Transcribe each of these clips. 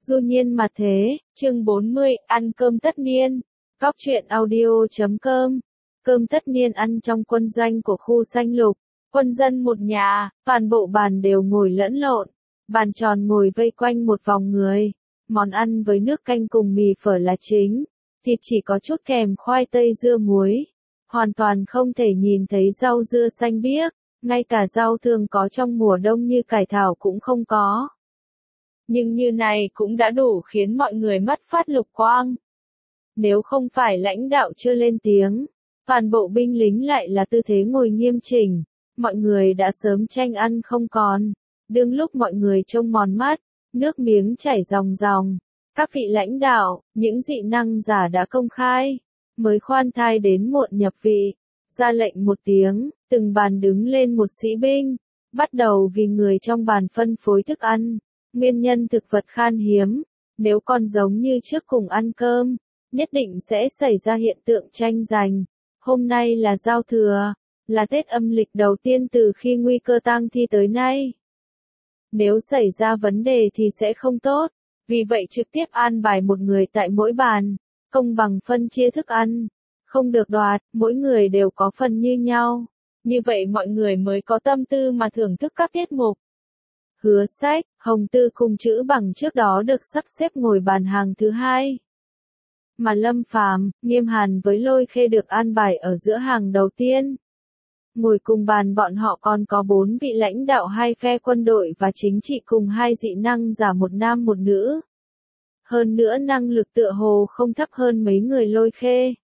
Du nhiên mà thế, chương 40, ăn cơm tất niên. Góc truyện audio.com. Cơm tất niên ăn trong quân doanh của khu Xanh Lục. Quân dân một nhà, toàn bộ bàn đều ngồi lẫn lộn. Bàn tròn ngồi vây quanh một vòng người. Món ăn với nước canh cùng mì phở là chính. Thịt chỉ có chút kèm khoai tây dưa muối. Hoàn toàn không thể nhìn thấy rau dưa xanh biếc. Ngay cả rau thường có trong mùa đông như cải thảo cũng không có. Nhưng như này cũng đã đủ khiến mọi người mất phát lục quang. Nếu không phải lãnh đạo chưa lên tiếng, toàn bộ binh lính lại là tư thế ngồi nghiêm chỉnh, mọi người đã sớm tranh ăn không còn. Đương lúc mọi người trông mòn mắt, nước miếng chảy ròng ròng, các vị lãnh đạo, những dị năng giả đã công khai, mới khoan thai đến muộn nhập vị, ra lệnh một tiếng, từng bàn đứng lên một sĩ binh, bắt đầu vì người trong bàn phân phối thức ăn. Nguyên nhân thực vật khan hiếm, nếu còn giống như trước cùng ăn cơm, nhất định sẽ xảy ra hiện tượng tranh giành. Hôm nay là giao thừa, là Tết âm lịch đầu tiên từ khi nguy cơ tang thi tới nay. Nếu xảy ra vấn đề thì sẽ không tốt, vì vậy trực tiếp an bài một người tại mỗi bàn, công bằng phân chia thức ăn, không được đoạt, mỗi người đều có phần như nhau. Như vậy mọi người mới có tâm tư mà thưởng thức các tiết mục. Hứa Sách, Hồng Tư cùng chữ bằng trước đó được sắp xếp ngồi bàn hàng thứ hai. Mà Lâm Phàm, Nghiêm Hàn với Lôi Khê được an bài ở giữa hàng đầu tiên. Ngồi cùng bàn bọn họ còn có 4 vị lãnh đạo hai phe quân đội và chính trị cùng 2 dị năng giả một nam một nữ. Hơn nữa năng lực tựa hồ không thấp hơn mấy người Lôi Khê.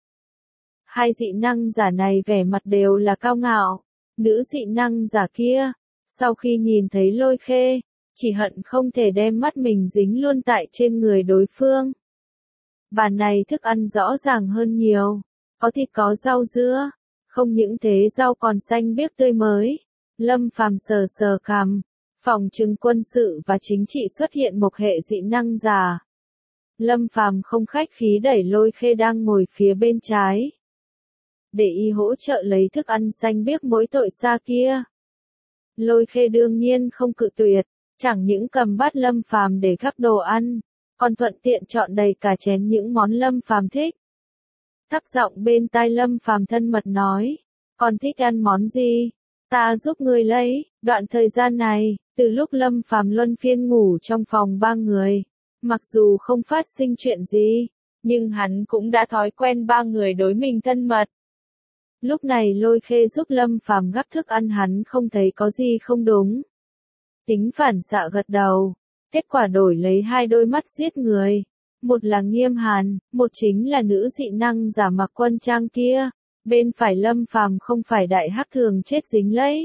2 dị năng giả này vẻ mặt đều là cao ngạo, nữ dị năng giả kia. Sau khi nhìn thấy Lôi Khê, chỉ hận không thể đem mắt mình dính luôn tại trên người đối phương. Bàn này thức ăn rõ ràng hơn nhiều, có thịt có rau dưa, không những thế rau còn xanh biếc tươi mới. Lâm Phàm sờ sờ cằm, phòng trừng quân sự và chính trị xuất hiện một hệ dị năng giả. Lâm Phàm không khách khí đẩy Lôi Khê đang ngồi phía bên trái, để y hỗ trợ lấy thức ăn xanh biếc mỗi tội xa kia. Lôi Khê đương nhiên không cự tuyệt, chẳng những cầm bát Lâm Phàm để gắp đồ ăn, còn thuận tiện chọn đầy cả chén những món Lâm Phàm thích. Thấp giọng bên tai Lâm Phàm thân mật nói, con thích ăn món gì? Ta giúp ngươi lấy. Đoạn thời gian này, từ lúc Lâm Phàm luân phiên ngủ trong phòng 3 người, mặc dù không phát sinh chuyện gì, nhưng hắn cũng đã thói quen 3 người đối mình thân mật. Lúc này Lôi Khê giúp Lâm Phàm gắp thức ăn hắn không thấy có gì không đúng. Tính phản xạ gật đầu, kết quả đổi lấy 2 đôi mắt giết người. Một là Nghiêm Hàn, một chính là nữ dị năng giả mặc quân trang kia. Bên phải Lâm Phàm không phải đại hắc thường chết dính lấy,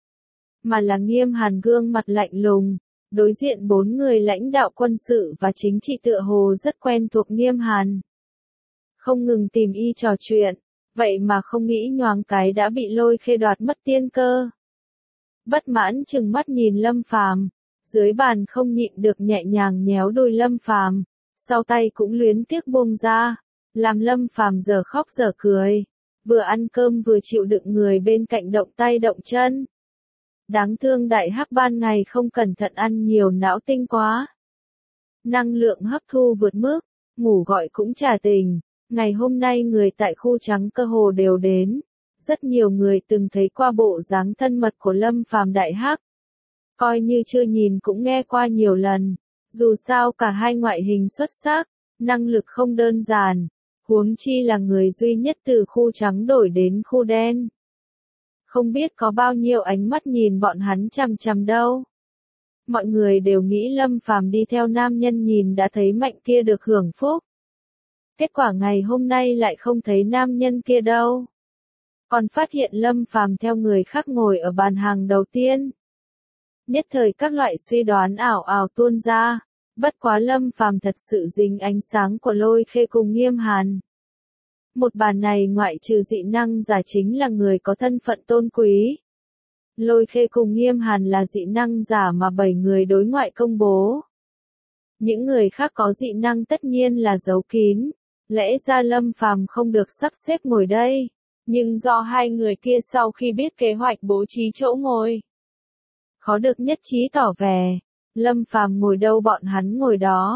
mà là Nghiêm Hàn gương mặt lạnh lùng. Đối diện 4 người lãnh đạo quân sự và chính trị tựa hồ rất quen thuộc Nghiêm Hàn. Không ngừng tìm y trò chuyện. Vậy mà không nghĩ nhoáng cái đã bị Lôi Khê đoạt mất tiên cơ. Bất mãn chừng mắt nhìn Lâm Phàm, dưới bàn không nhịn được nhẹ nhàng nhéo đôi Lâm Phàm, sau tay cũng luyến tiếc buông ra, làm Lâm Phàm giờ khóc giờ cười, vừa ăn cơm vừa chịu đựng người bên cạnh động tay động chân. Đáng thương đại hắc ban ngày không cẩn thận ăn nhiều não tinh quá. Năng lượng hấp thu vượt mức, ngủ gọi cũng trả tình. Ngày hôm nay người tại khu trắng cơ hồ đều đến, rất nhiều người từng thấy qua bộ dáng thân mật của Lâm Phàm đại hắc. Coi như chưa nhìn cũng nghe qua nhiều lần, dù sao cả hai ngoại hình xuất sắc, năng lực không đơn giản, huống chi là người duy nhất từ khu trắng đổi đến khu đen. Không biết có bao nhiêu ánh mắt nhìn bọn hắn chằm chằm đâu. Mọi người đều nghĩ Lâm Phàm đi theo nam nhân nhìn đã thấy mạnh kia được hưởng phúc. Kết quả ngày hôm nay lại không thấy nam nhân kia đâu. Còn phát hiện Lâm Phàm theo người khác ngồi ở bàn hàng đầu tiên. Nhất thời các loại suy đoán ảo ảo tuôn ra. Bất quá Lâm Phàm thật sự dính ánh sáng của Lôi Khê cùng Nghiêm Hàn. Một bàn này ngoại trừ dị năng giả chính là người có thân phận tôn quý. Lôi Khê cùng Nghiêm Hàn là dị năng giả mà 7 người đối ngoại công bố. Những người khác có dị năng tất nhiên là giấu kín. Lẽ ra Lâm Phàm không được sắp xếp ngồi đây, nhưng do 2 người kia sau khi biết kế hoạch bố trí chỗ ngồi, khó được nhất trí tỏ vẻ, Lâm Phàm ngồi đâu bọn hắn ngồi đó.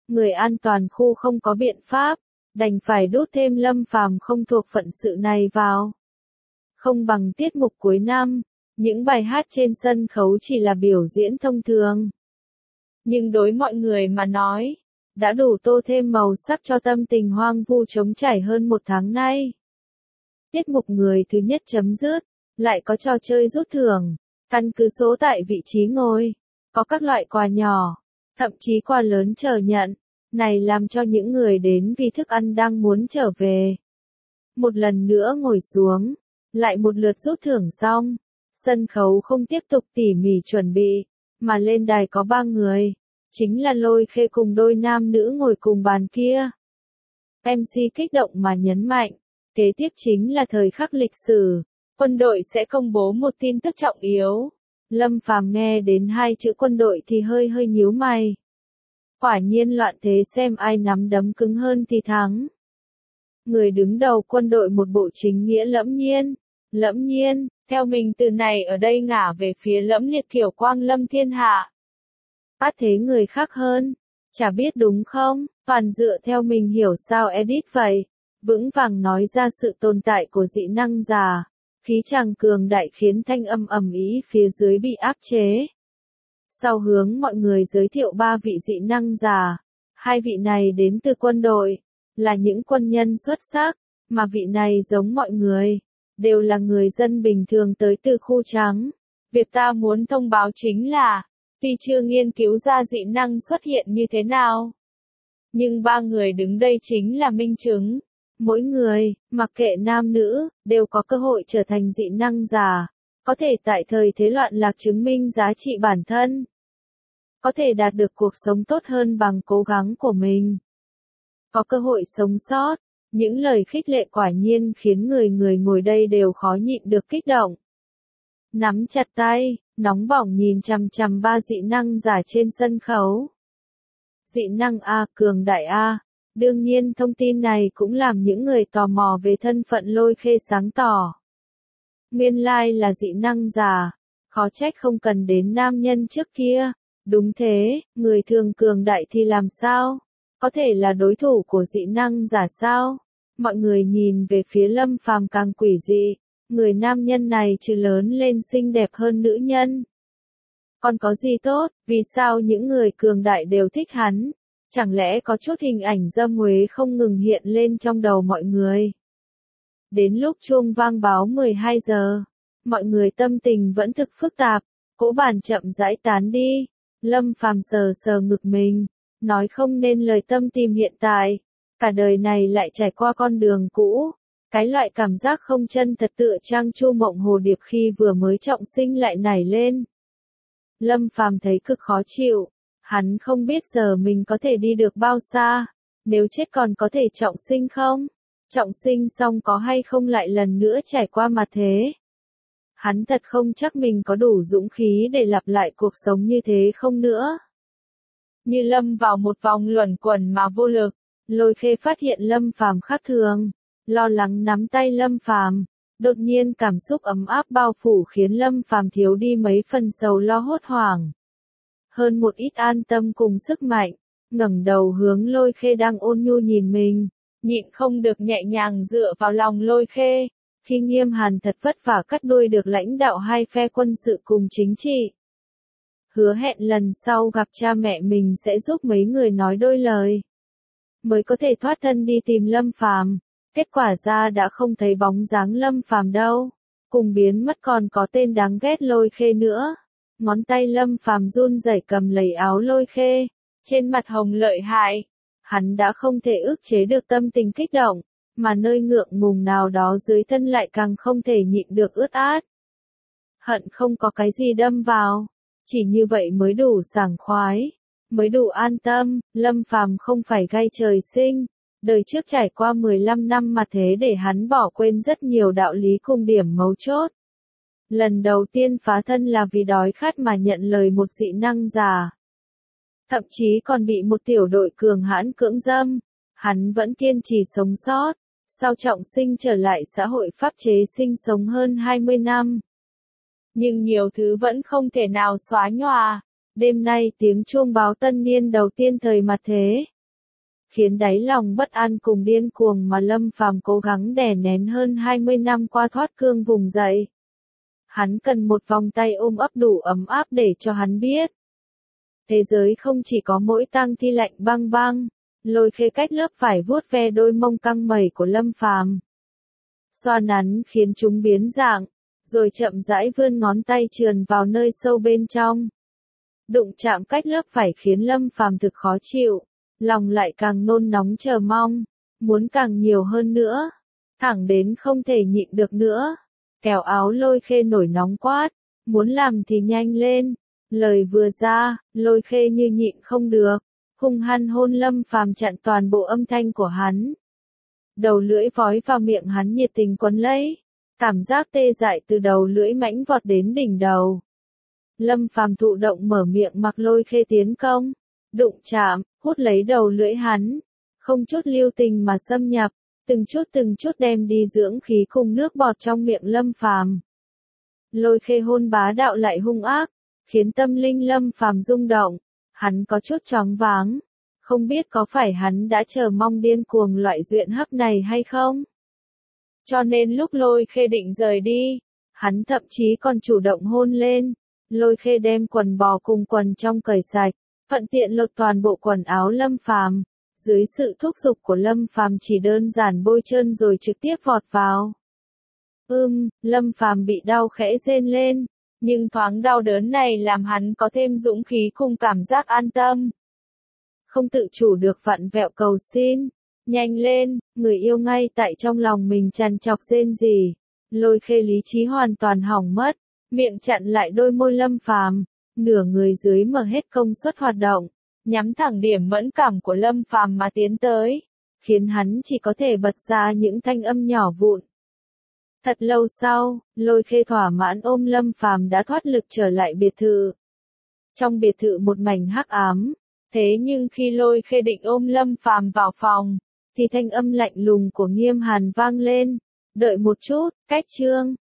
người an toàn khu không có biện pháp, đành phải đút thêm Lâm Phàm không thuộc phận sự này vào. Không bằng tiết mục cuối năm, những bài hát trên sân khấu chỉ là biểu diễn thông thường. Nhưng đối mọi người mà nói, đã đủ tô thêm màu sắc cho tâm tình hoang vu trống trải hơn một tháng nay. Tiết mục người thứ nhất chấm dứt, lại có trò chơi rút thưởng, căn cứ số tại vị trí ngồi, có các loại quà nhỏ, thậm chí quà lớn chờ nhận, này làm cho những người đến vì thức ăn đang muốn trở về. Một lần nữa ngồi xuống, lại một lượt rút thưởng xong, sân khấu không tiếp tục tỉ mỉ chuẩn bị, mà lên đài có 3 người, chính là Lôi Khê cùng đôi nam nữ ngồi cùng bàn kia. MC kích động mà nhấn mạnh, kế tiếp chính là thời khắc lịch sử, quân đội sẽ công bố một tin tức trọng yếu. Lâm Phàm nghe đến 2 chữ quân đội thì hơi nhíu mày. Quả nhiên loạn thế xem ai nắm đấm cứng hơn thì thắng. Người đứng đầu quân đội một bộ chính nghĩa lẫm nhiên, theo mình từ này ở đây ngả về phía lẫm liệt kiểu quang lâm thiên hạ. Bắt thế người khác hơn, chả biết đúng không, toàn dựa theo mình hiểu sao edit vậy, vững vàng nói ra sự tồn tại của dị năng giả, khí chàng cường đại khiến thanh âm ầm ĩ phía dưới bị áp chế. Sau hướng mọi người giới thiệu 3 vị dị năng giả, 2 vị này đến từ quân đội, là những quân nhân xuất sắc, mà vị này giống mọi người, đều là người dân bình thường tới từ khu trắng. Việc ta muốn thông báo chính là, tuy chưa nghiên cứu ra dị năng xuất hiện như thế nào, nhưng 3 người đứng đây chính là minh chứng. Mỗi người, mặc kệ nam nữ, đều có cơ hội trở thành dị năng giả, có thể tại thời thế loạn lạc chứng minh giá trị bản thân, có thể đạt được cuộc sống tốt hơn bằng cố gắng của mình, có cơ hội sống sót. Những lời khích lệ quả nhiên khiến người ngồi đây đều khó nhịn được kích động. Nắm chặt tay, nóng bỏng nhìn chằm chằm 3 dị năng giả trên sân khấu. Dị năng A, cường đại A. Đương nhiên thông tin này cũng làm những người tò mò về thân phận Lôi Khê sáng tỏ. Nguyên lai là dị năng giả, khó trách không cần đến nam nhân trước kia. Đúng thế, người thường cường đại thì làm sao? Có thể là đối thủ của dị năng giả sao? Mọi người nhìn về phía Lâm Phàm càng quỷ dị, người nam nhân này trừ lớn lên xinh đẹp hơn nữ nhân. Còn có gì tốt, vì sao những người cường đại đều thích hắn? Chẳng lẽ có chút hình ảnh dâm uế không ngừng hiện lên trong đầu mọi người? Đến lúc chuông vang báo 12 giờ, mọi người tâm tình vẫn thực phức tạp, cỗ bàn chậm rãi tán đi. Lâm Phàm sờ ngực mình, nói không nên lời tâm tìm hiện tại, cả đời này lại trải qua con đường cũ, cái loại cảm giác không chân thật tựa trang Chu Mộng Hồ Điệp khi vừa mới trọng sinh lại nảy lên. Lâm Phàm thấy cực khó chịu, hắn không biết giờ mình có thể đi được bao xa, nếu chết còn có thể trọng sinh không? Trọng sinh xong có hay không lại lần nữa trải qua mặt thế? Hắn thật không chắc mình có đủ dũng khí để lặp lại cuộc sống như thế không nữa. Như lâm vào một vòng luẩn quẩn mà vô lực, Lôi Khê phát hiện Lâm Phàm khác thường, lo lắng nắm tay Lâm Phàm, đột nhiên cảm xúc ấm áp bao phủ khiến Lâm Phàm thiếu đi mấy phần sầu lo hốt hoảng. Hơn một ít an tâm cùng sức mạnh, ngẩng đầu hướng Lôi Khê đang ôn nhu nhìn mình, nhịn không được nhẹ nhàng dựa vào lòng Lôi Khê. Khi Nghiêm Hàn thật vất vả cắt đuôi được lãnh đạo 2 phe quân sự cùng chính trị. Hứa hẹn lần sau gặp cha mẹ mình sẽ giúp mấy người nói đôi lời, mới có thể thoát thân đi tìm Lâm Phàm. Kết quả ra đã không thấy bóng dáng Lâm Phàm đâu, cùng biến mất còn có tên đáng ghét Lôi Khê nữa. Ngón tay Lâm Phàm run rẩy cầm lấy áo Lôi Khê, trên mặt hồng lợi hại. Hắn đã không thể ức chế được tâm tình kích động, mà nơi ngượng ngùng nào đó dưới thân lại càng không thể nhịn được ướt át. Hận không có cái gì đâm vào, chỉ như vậy mới đủ sảng khoái, mới đủ an tâm. Lâm Phàm không phải gai trời sinh, đời trước trải qua 15 năm mà thế để hắn bỏ quên rất nhiều đạo lý cùng điểm mấu chốt. Lần đầu tiên phá thân là vì đói khát mà nhận lời một dị năng giả. Thậm chí còn bị một tiểu đội cường hãn cưỡng dâm, hắn vẫn kiên trì sống sót. Sau trọng sinh trở lại xã hội pháp chế sinh sống hơn 20 năm. Nhưng nhiều thứ vẫn không thể nào xóa nhòa. Đêm nay tiếng chuông báo tân niên đầu tiên thời mặt thế, khiến đáy lòng bất an cùng điên cuồng mà Lâm Phàm cố gắng đè nén hơn 20 năm qua thoát cương vùng dậy. Hắn cần một vòng tay ôm ấp đủ ấm áp để cho hắn biết. Thế giới không chỉ có mỗi tang thi lạnh băng băng. Lôi Khê cách lớp vải vuốt ve đôi mông căng mẩy của Lâm Phàm, xoa nắn khiến chúng biến dạng, rồi chậm rãi vươn ngón tay trườn vào nơi sâu bên trong. Đụng chạm cách lớp vải khiến Lâm Phàm thực khó chịu, lòng lại càng nôn nóng chờ mong, muốn càng nhiều hơn nữa, thẳng đến không thể nhịn được nữa. Kéo áo Lôi Khê nổi nóng quát, muốn làm thì nhanh lên. Lời vừa ra, Lôi Khê như nhịn không được, hung hăng hôn Lâm Phàm chặn toàn bộ âm thanh của hắn. Đầu lưỡi vói vào miệng hắn nhiệt tình quấn lấy, cảm giác tê dại từ đầu lưỡi mãnh vọt đến đỉnh đầu. Lâm Phàm thụ động mở miệng mặc Lôi Khê tiến công, đụng chạm, hút lấy đầu lưỡi hắn, không chút lưu tình mà xâm nhập, từng chút đem đi dưỡng khí cùng nước bọt trong miệng Lâm Phàm. Lôi Khê hôn bá đạo lại hung ác, khiến tâm linh Lâm Phàm rung động, hắn có chút choáng váng, không biết có phải hắn đã chờ mong điên cuồng loại duyện hấp này hay không. Cho nên lúc Lôi Khê định rời đi, hắn thậm chí còn chủ động hôn lên. Lôi Khê đem quần bò cùng quần trong cởi sạch, thuận tiện lột toàn bộ quần áo Lâm Phàm. Dưới sự thúc giục của Lâm Phàm chỉ đơn giản bôi trơn rồi trực tiếp vọt vào. Lâm Phàm bị đau khẽ rên lên, nhưng thoáng đau đớn này làm hắn có thêm dũng khí cùng cảm giác an tâm. Không tự chủ được vặn vẹo cầu xin, nhanh lên, người yêu ngay tại trong lòng mình trằn trọc rên rỉ. Lôi Khê lý trí hoàn toàn hỏng mất, miệng chặn lại đôi môi Lâm Phàm, nửa người dưới mở hết công suất hoạt động, nhắm thẳng điểm mẫn cảm của Lâm Phàm mà tiến tới, khiến hắn chỉ có thể bật ra những thanh âm nhỏ vụn. Thật lâu sau, Lôi Khê thỏa mãn ôm Lâm Phàm đã thoát lực trở lại biệt thự. Trong biệt thự một mảnh hắc ám, thế nhưng khi Lôi Khê định ôm Lâm Phàm vào phòng, thì thanh âm lạnh lùng của Nghiêm Hàn vang lên, đợi một chút, cách chương.